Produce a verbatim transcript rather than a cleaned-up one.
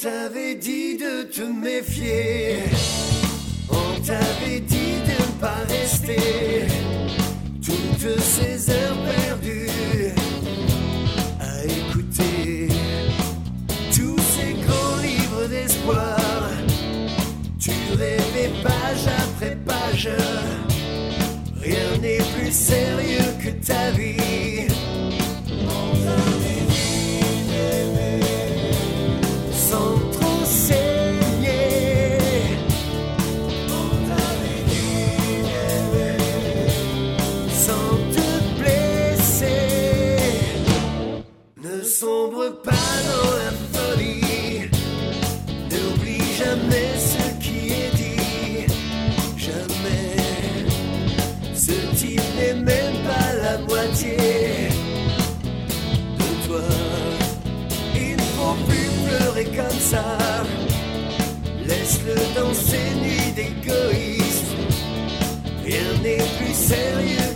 t'avait dit de te méfier, on t'avait dit de ne pas rester. Toutes ces heures perdues à écouter tous ces grands livres d'espoir. Tu rêvais page après page, rien n'est plus sérieux que ta vie. On t'avait dit d'aimer sans trop saigner. On t'avait dit d'aimer sans te blesser. Ne sombre pas dans la folie, n'oublie jamais ce qui est dit. Jamais. Ce type n'est même pas la moitié de toi. Il ne faut plus pleurer comme ça. Laisse-le dans ses nuits d'égoïsme. Rien n'est plus sérieux